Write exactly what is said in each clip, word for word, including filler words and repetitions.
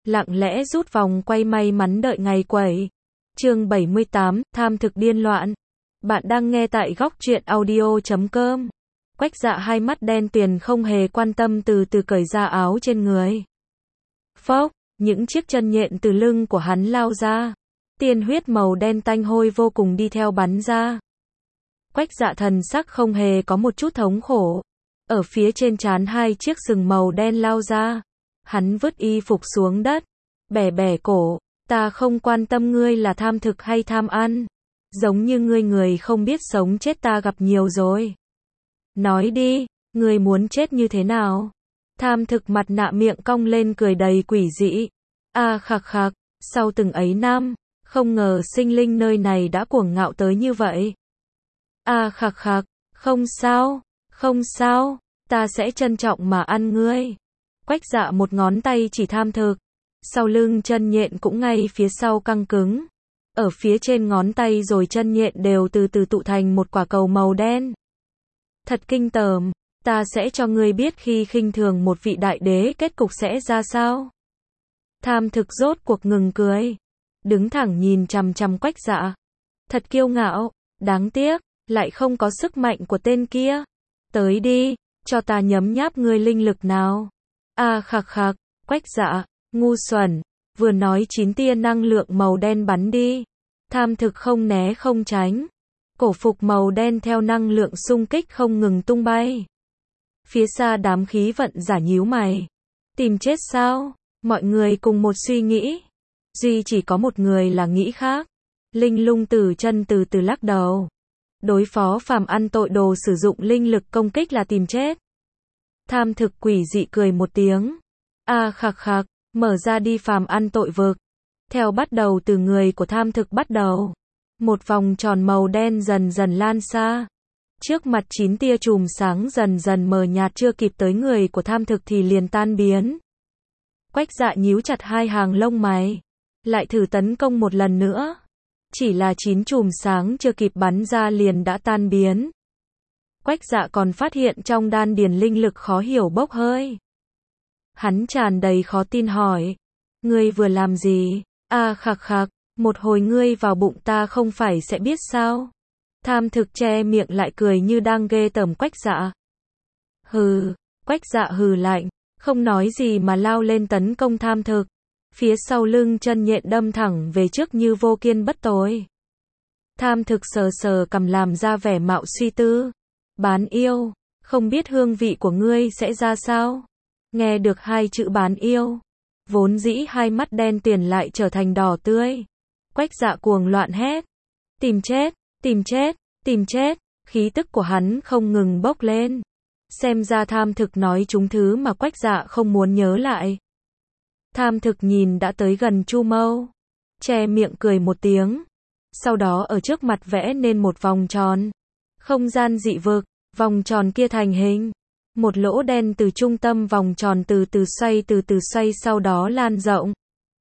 lặng lẽ rút vòng quay may mắn đợi ngày quẩy. Chương bảy mươi tám, tham thực điên loạn. Bạn đang nghe tại góc truyện audio chấm com. Quách Dạ hai mắt đen tuyền không hề quan tâm từ từ cởi ra áo trên người. Phốc, những chiếc chân nhện từ lưng của hắn lao ra. Tiên huyết màu đen tanh hôi vô cùng đi theo bắn ra. Quách Dạ thần sắc không hề có một chút thống khổ. Ở phía trên trán hai chiếc sừng màu đen lao ra. Hắn vứt y phục xuống đất. Bẻ bẻ cổ. Ta không quan tâm ngươi là tham thực hay tham ăn. Giống như ngươi người không biết sống chết ta gặp nhiều rồi. Nói đi, ngươi muốn chết như thế nào? Tham thực mặt nạ miệng cong lên cười đầy quỷ dị. A khạc khạc, sau từng ấy năm, không ngờ sinh linh nơi này đã cuồng ngạo tới như vậy. A khạc khạc, không sao, không sao, ta sẽ trân trọng mà ăn ngươi. Quách Dạ một ngón tay chỉ tham thực. Sau lưng chân nhện cũng ngay phía sau căng cứng. Ở phía trên ngón tay rồi chân nhện đều từ từ tụ thành một quả cầu màu đen. Thật kinh tởm, ta sẽ cho ngươi biết khi khinh thường một vị đại đế kết cục sẽ ra sao. Tham thực rốt cuộc ngừng cười. Đứng thẳng nhìn chằm chằm Quách Dạ. Thật kiêu ngạo, đáng tiếc, lại không có sức mạnh của tên kia. Tới đi, cho ta nhấm nháp ngươi linh lực nào. A khạc khạc, Quách Dạ, ngu xuẩn, vừa nói chín tia năng lượng màu đen bắn đi. Tham thực không né không tránh. Cổ phục màu đen theo năng lượng xung kích không ngừng tung bay. Phía xa đám khí vận giả nhíu mày. Tìm chết sao? Mọi người cùng một suy nghĩ. Duy chỉ có một người là nghĩ khác. Linh Lung Tử chân từ từ lắc đầu. Đối phó phàm ăn tội đồ sử dụng linh lực công kích là tìm chết. Tham thực quỷ dị cười một tiếng. A khạc khạc, mở ra đi phàm ăn tội vực. Theo bắt đầu từ người của tham thực bắt đầu. Một vòng tròn màu đen dần dần lan xa. Trước mặt chín tia chùm sáng dần dần mờ nhạt chưa kịp tới người của tham thực thì liền tan biến. Quách Dạ nhíu chặt hai hàng lông mày. Lại thử tấn công một lần nữa. Chỉ là chín chùm sáng chưa kịp bắn ra liền đã tan biến. Quách Dạ còn phát hiện trong đan điền linh lực khó hiểu bốc hơi. Hắn tràn đầy khó tin hỏi. Ngươi vừa làm gì? A khạc khạc, một hồi ngươi vào bụng ta không phải sẽ biết sao? Tham thực che miệng lại cười như đang ghê tởm Quách Dạ. Hừ, Quách Dạ hừ lạnh, không nói gì mà lao lên tấn công tham thực. Phía sau lưng chân nhện đâm thẳng về trước như vô kiên bất tồi. Tham thực sờ sờ cằm làm ra vẻ mạo suy tư. Bán yêu, không biết hương vị của ngươi sẽ ra sao? Nghe được hai chữ bán yêu, vốn dĩ hai mắt đen tiền lại trở thành đỏ tươi. Quách Dạ cuồng loạn hét. Tìm chết, tìm chết, tìm chết, khí tức của hắn không ngừng bốc lên. Xem ra tham thực nói chúng thứ mà Quách Dạ không muốn nhớ lại. Tham thực nhìn đã tới gần Chu Mâu. Che miệng cười một tiếng. Sau đó ở trước mặt vẽ nên một vòng tròn. Không gian dị vực, vòng tròn kia thành hình. Một lỗ đen từ trung tâm vòng tròn từ từ xoay từ từ xoay sau đó lan rộng.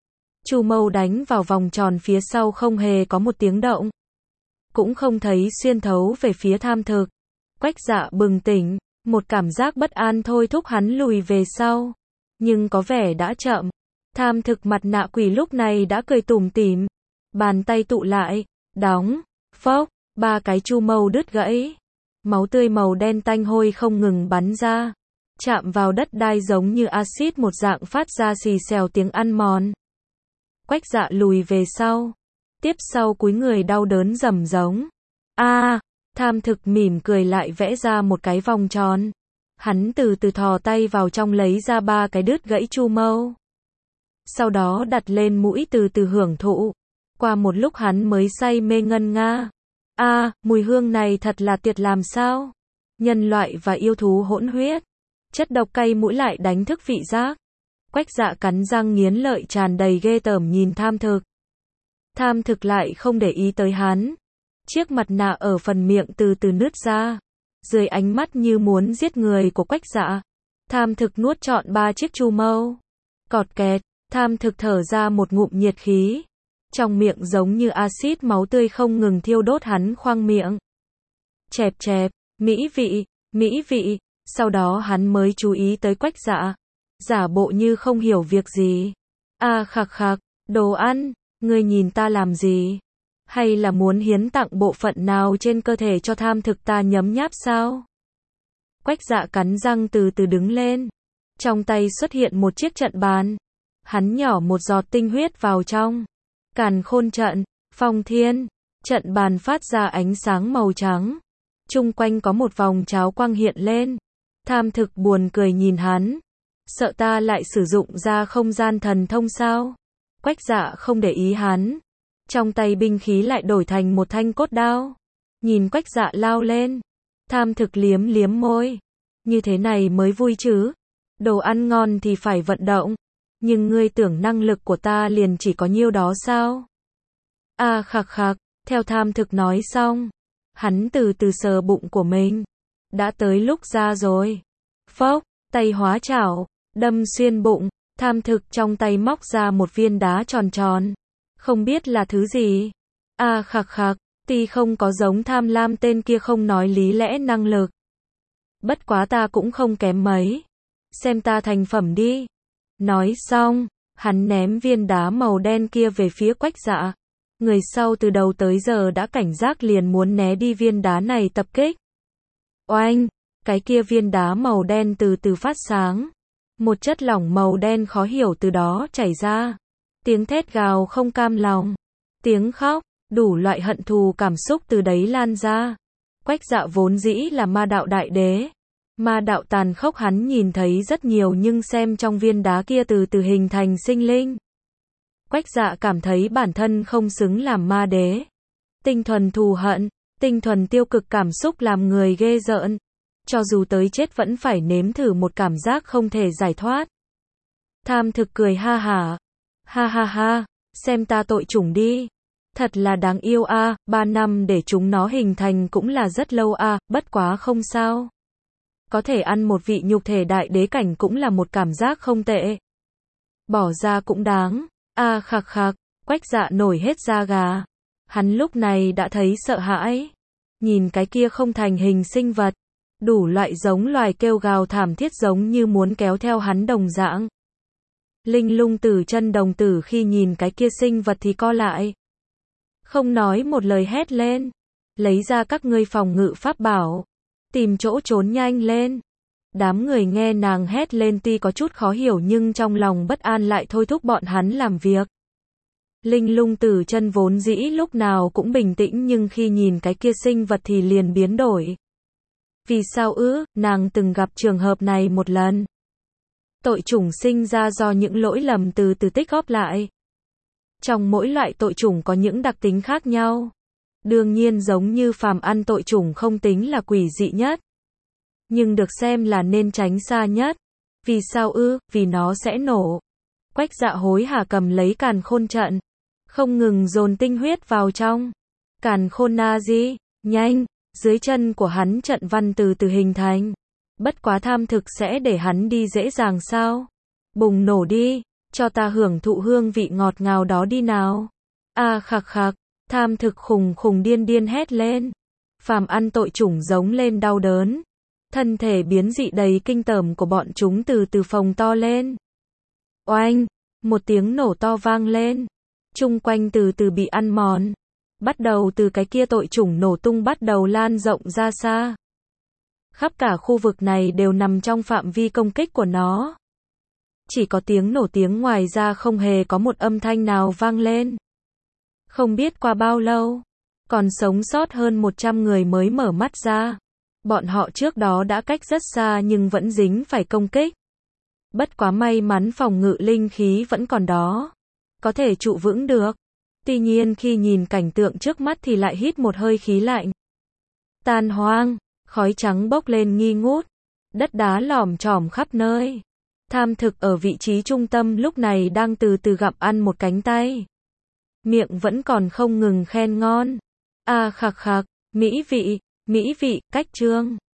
Chu Mâu đánh vào vòng tròn phía sau không hề có một tiếng động. Cũng không thấy xuyên thấu về phía tham thực. Quách Dạ bừng tỉnh, một cảm giác bất an thôi thúc hắn lùi về sau. Nhưng có vẻ đã chậm. Tham thực mặt nạ quỷ lúc này đã cười tủm tỉm. Bàn tay tụ lại, đóng, phốc, ba cái Chu Mâu đứt gãy. Máu tươi màu đen tanh hôi không ngừng bắn ra. Chạm vào đất đai giống như axit một dạng phát ra xì xèo tiếng ăn mòn. Quách Dạ lùi về sau. Tiếp sau cúi người đau đớn rầm giống. A, tham thực mỉm cười lại vẽ ra một cái vòng tròn. Hắn từ từ thò tay vào trong lấy ra ba cái đứt gãy Chu Mâu. Sau đó đặt lên mũi từ từ hưởng thụ. Qua một lúc hắn mới say mê ngân nga. A, mùi hương này thật là tuyệt làm sao? Nhân loại và yêu thú hỗn huyết. Chất độc cay mũi lại đánh thức vị giác. Quách Dạ cắn răng nghiến lợi tràn đầy ghê tởm nhìn tham thực. Tham thực lại không để ý tới hắn. Chiếc mặt nạ ở phần miệng từ từ nứt ra. Dưới ánh mắt như muốn giết người của Quách Dạ. Tham thực nuốt trọn ba chiếc Chu Mâu. Cọt kẹt, tham thực thở ra một ngụm nhiệt khí. Trong miệng giống như axit máu tươi không ngừng thiêu đốt hắn khoang miệng. Chẹp chẹp, mỹ vị, mỹ vị, sau đó hắn mới chú ý tới Quách Dạ. Giả bộ như không hiểu việc gì. A khạc khạc, đồ ăn, ngươi nhìn ta làm gì? Hay là muốn hiến tặng bộ phận nào trên cơ thể cho tham thực ta nhấm nháp sao? Quách Dạ cắn răng từ từ đứng lên. Trong tay xuất hiện một chiếc trận bàn. Hắn nhỏ một giọt tinh huyết vào trong. Càn khôn trận, phong thiên. Trận bàn phát ra ánh sáng màu trắng. Chung quanh có một vòng cháo quang hiện lên. Tham thực buồn cười nhìn hắn. Sợ ta lại sử dụng ra không gian thần thông sao? Quách Dạ không để ý hắn. Trong tay binh khí lại đổi thành một thanh cốt đao. Nhìn Quách Dạ lao lên. Tham thực liếm liếm môi. Như thế này mới vui chứ. Đồ ăn ngon thì phải vận động. Nhưng ngươi tưởng năng lực của ta liền chỉ có nhiêu đó sao? A khạc khạc, theo tham thực nói xong. Hắn từ từ sờ bụng của mình. Đã tới lúc ra rồi. Phốc, tay hóa chảo, đâm xuyên bụng. Tham thực trong tay móc ra một viên đá tròn tròn. Không biết là thứ gì. A khạc khạc, tuy không có giống tham lam tên kia không nói lý lẽ năng lực. Bất quá ta cũng không kém mấy. Xem ta thành phẩm đi. Nói xong, hắn ném viên đá màu đen kia về phía Quách Dạ. Người sau từ đầu tới giờ đã cảnh giác liền muốn né đi viên đá này tập kích. Oanh, cái kia viên đá màu đen từ từ phát sáng. Một chất lỏng màu đen khó hiểu từ đó chảy ra. Tiếng thét gào không cam lòng. Tiếng khóc, đủ loại hận thù cảm xúc từ đấy lan ra. Quách Dạ vốn dĩ là ma đạo đại đế. Ma đạo tàn khốc hắn nhìn thấy rất nhiều nhưng xem trong viên đá kia từ từ hình thành sinh linh. Quách Dạ cảm thấy bản thân không xứng làm ma đế. Tinh thuần thù hận, tinh thuần tiêu cực cảm xúc làm người ghê rợn. Cho dù tới chết vẫn phải nếm thử một cảm giác không thể giải thoát. Tham thực cười ha hả. Ha ha ha, xem ta tội chủng đi. Thật là đáng yêu a, à, ba năm để chúng nó hình thành cũng là rất lâu a, à, bất quá không sao. Có thể ăn một vị nhục thể đại đế cảnh cũng là một cảm giác không tệ. Bỏ ra cũng đáng. A à, khạc khạc, Quách Dạ nổi hết da gà. Hắn lúc này đã thấy sợ hãi. Nhìn cái kia không thành hình sinh vật. Đủ loại giống loài kêu gào thảm thiết giống như muốn kéo theo hắn đồng dạng. Linh lung tử chân đồng tử khi nhìn cái kia sinh vật thì co lại. Không nói một lời hét lên. Lấy ra các ngươi phòng ngự pháp bảo. Tìm chỗ trốn nhanh lên. Đám người nghe nàng hét lên tuy có chút khó hiểu nhưng trong lòng bất an lại thôi thúc bọn hắn làm việc. Linh lung tử chân vốn dĩ lúc nào cũng bình tĩnh nhưng khi nhìn cái kia sinh vật thì liền biến đổi. Vì sao ư, nàng từng gặp trường hợp này một lần. Tội chủng sinh ra do những lỗi lầm từ từ tích góp lại. Trong mỗi loại tội chủng có những đặc tính khác nhau. Đương nhiên giống như phàm ăn tội chủng không tính là quỷ dị nhất. Nhưng được xem là nên tránh xa nhất. Vì sao ư, vì nó sẽ nổ. Quách Dạ hối hả cầm lấy càn khôn trận. Không ngừng dồn tinh huyết vào trong. Càn khôn na di, nhanh, dưới chân của hắn trận văn từ từ hình thành. Bất quá tham thực sẽ để hắn đi dễ dàng sao? Bùng nổ đi, cho ta hưởng thụ hương vị ngọt ngào đó đi nào. A à, khạc khạc, tham thực khùng khùng điên điên hét lên. Phàm ăn tội chủng giống lên đau đớn. Thân thể biến dị đầy kinh tởm của bọn chúng từ từ phồng to lên. Oanh, một tiếng nổ to vang lên. Chung quanh từ từ bị ăn mòn. Bắt đầu từ cái kia tội chủng nổ tung bắt đầu lan rộng ra xa. Khắp cả khu vực này đều nằm trong phạm vi công kích của nó. Chỉ có tiếng nổ tiếng ngoài ra không hề có một âm thanh nào vang lên. Không biết qua bao lâu, còn sống sót hơn một trăm người mới mở mắt ra. Bọn họ trước đó đã cách rất xa nhưng vẫn dính phải công kích. Bất quá may mắn phòng ngự linh khí vẫn còn đó. Có thể trụ vững được. Tuy nhiên khi nhìn cảnh tượng trước mắt thì lại hít một hơi khí lạnh. Tan hoang, khói trắng bốc lên nghi ngút. Đất đá lỏm chỏm khắp nơi. Tham thực ở vị trí trung tâm lúc này đang từ từ gặm ăn một cánh tay. Miệng vẫn còn không ngừng khen ngon. A à, khạc khạc, mỹ vị, mỹ vị, cách trương.